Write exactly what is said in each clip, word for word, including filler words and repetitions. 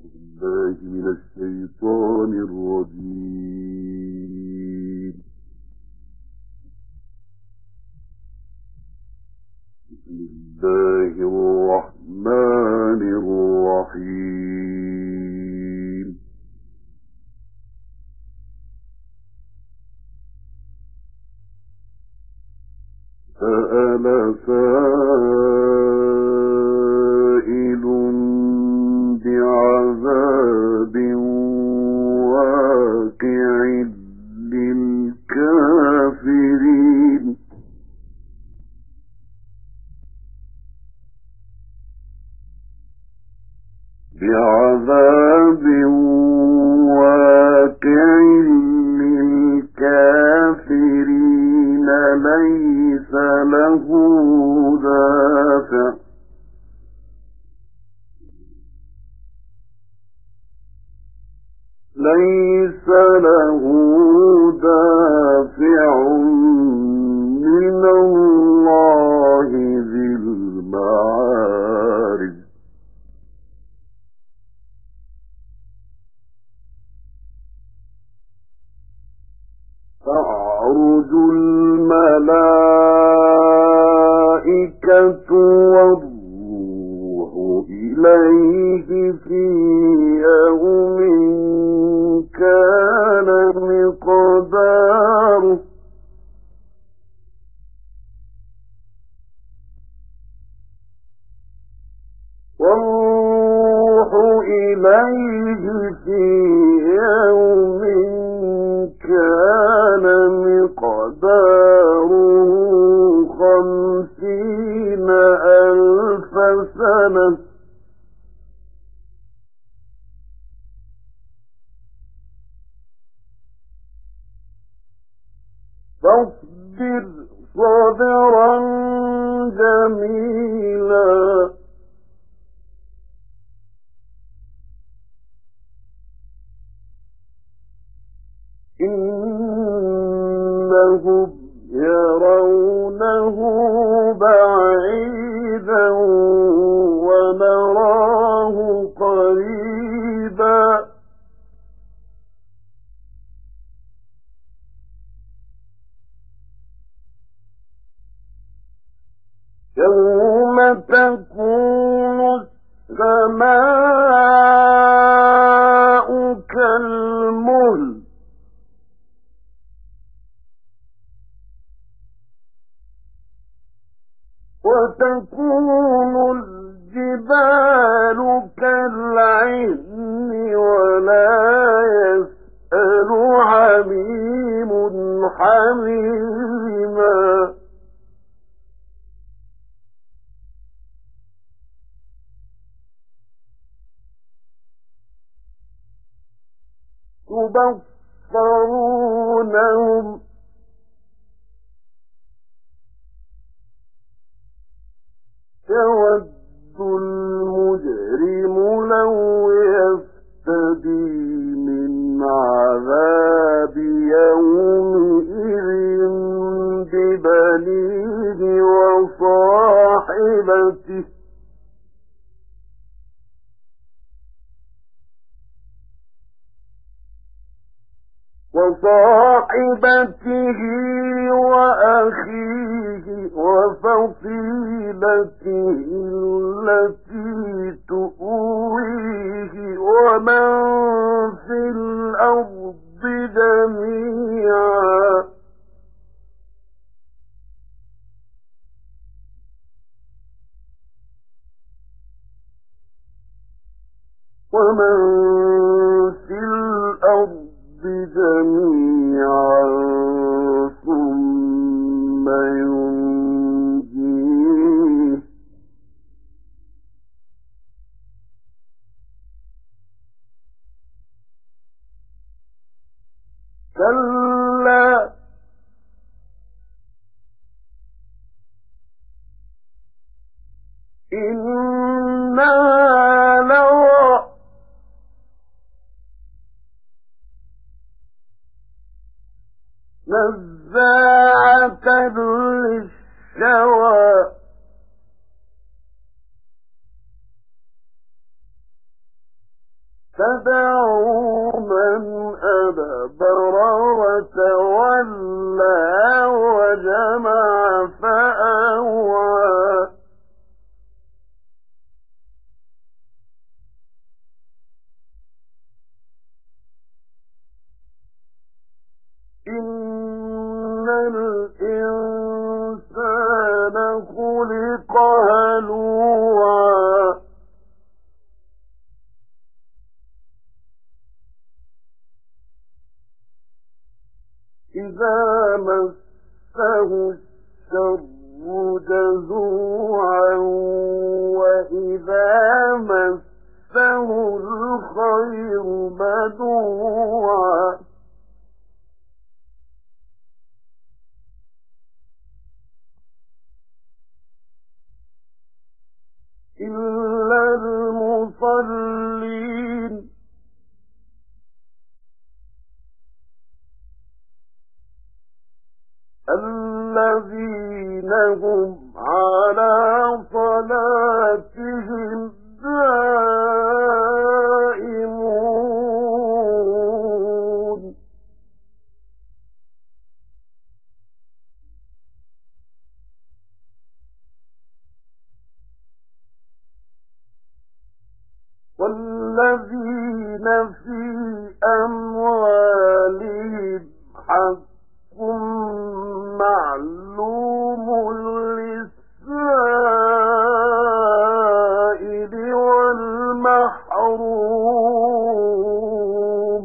بالله من الشيطان الرجيم. بسم الله الرحمن الرحيم. سأل سائل بعذاب واقع للكافرين. بعذاب واقع للكافرين ليس له دافع. ليس له دافع من الله ذي المعارج. تعرج الملائكة والروح إليه في يوم كان مقداره والروح إليه في يوم كان مقداره خمسين ألف سنة. فاصبر صبرا جميلا إنهم يرونه بعيدا ونراه قريبا. يوم تكون السماء كالمهل وتكون الجبال كالعهن ولا يسأل حميم حميما. تبصرونهم يود المجرم لو يفتدي من عذاب يومئذ ببنيه وصاحبته وصاحبته وأخيه وفصيلته التي تؤويه ومن في الأرض جميعا ومن في الأرض جميعا ثم ينجيه كلا إنها لظى نزاعة للشوى تدعوا من أدبر وتولى وجمع فأوعى إن الإنسان خلق هلوعا إذا مسه الشر جزوعا وإذا مسه الخير منوعا إلا المصلين الذين هم على صلاتهم دائمون والذين في أموالهم حق معلوم للسائل والمحروم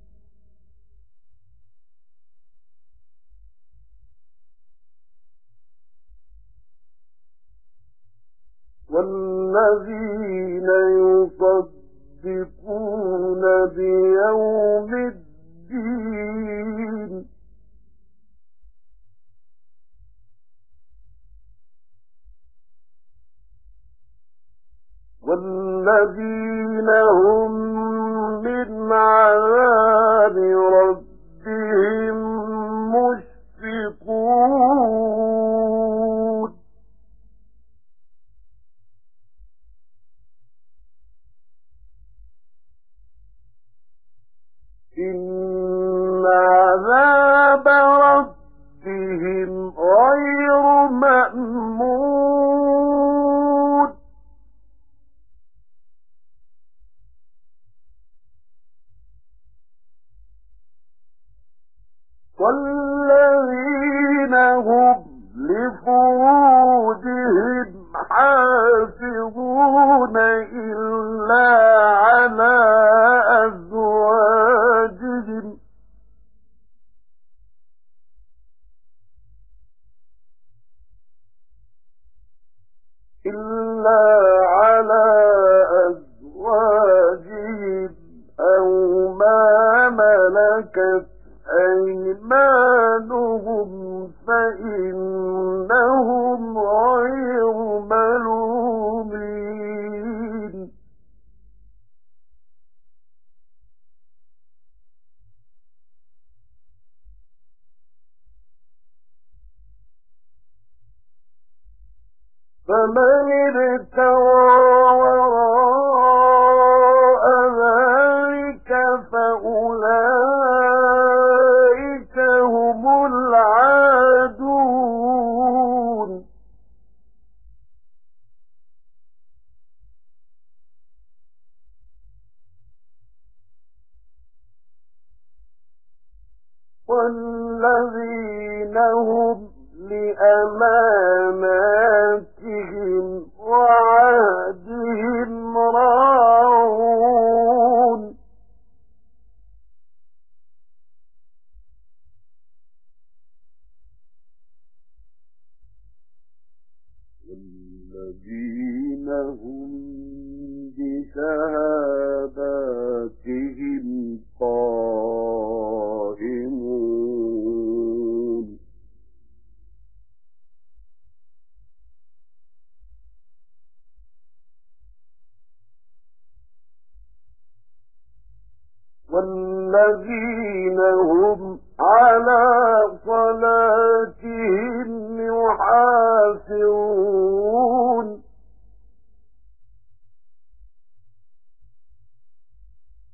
والذين يصدقون بيوم الدين والذين هم من عذاب ربهم مشفقون إن عذاب ربهم غير مأمون والذين هم لفروجهم حافظون إلا على أزواجهم إلا على أزواجهم أو ما ملكت أيمانهم فإنهم غير ملومين فمن ابتغى وراء ذلك فأولئك هم العادون والذين هم لأماناتهم وعهدهم راعون والذين هم بشهاداتهم قائمون والذين هم على صلاتهم يحافظون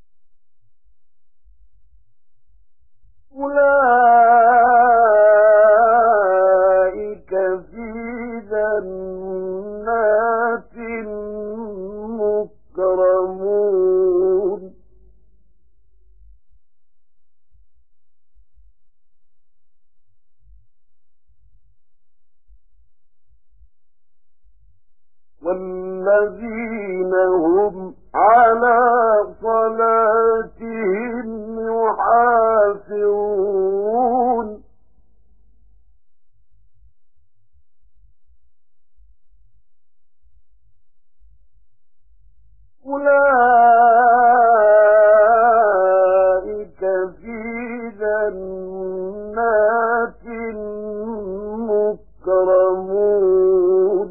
صلاتهم يحافظون أولئك في جنات مكرمون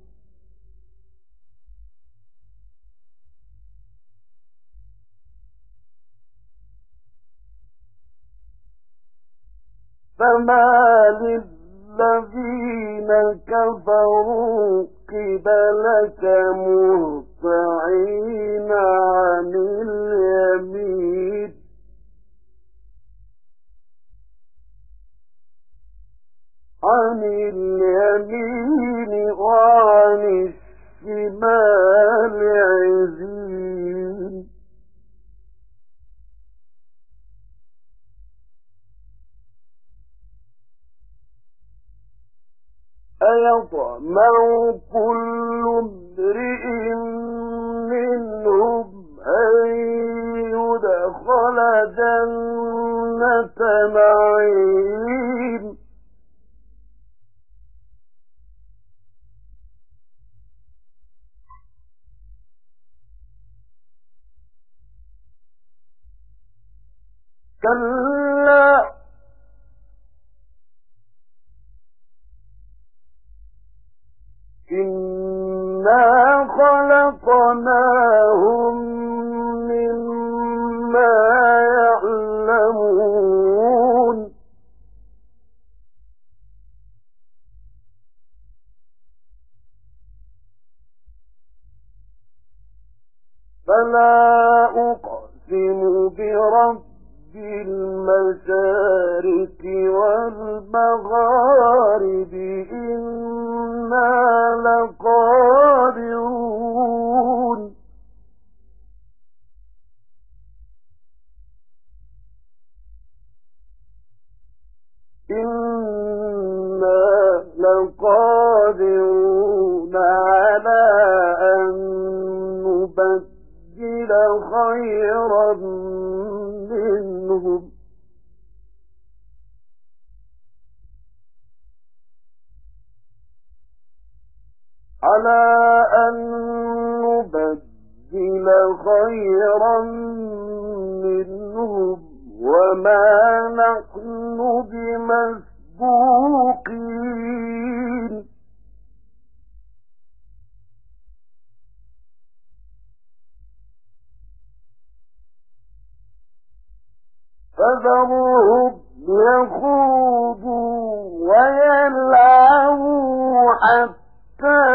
فما للذين كفروا قبلك مهطعين عن اليمين عن اليمين وعن الشمال عزين أيطمع كل امرئ منهم أن يدخل جنة نعيم كلا إنا خلقناهم مما يعلمون فلا أقسم برب المشارق والمغارب إنا لقادرون إنا لقادرون على أن نبدل خيرا منهم على أن نبدل خيرا منهم وما نحن بمسبوقين فذرهم يخوضوا ويلعبوا حتى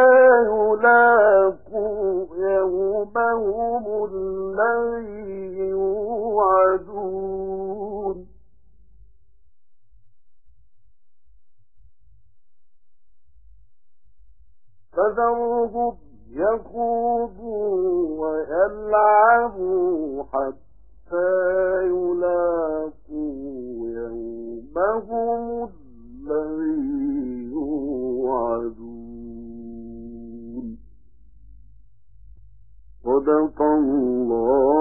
يلاقوا يومهم الذي يوعدون فذرهم يخوضوا ويلعبوا حتى يلاقوا يومهم الذي يوعدون صدق الله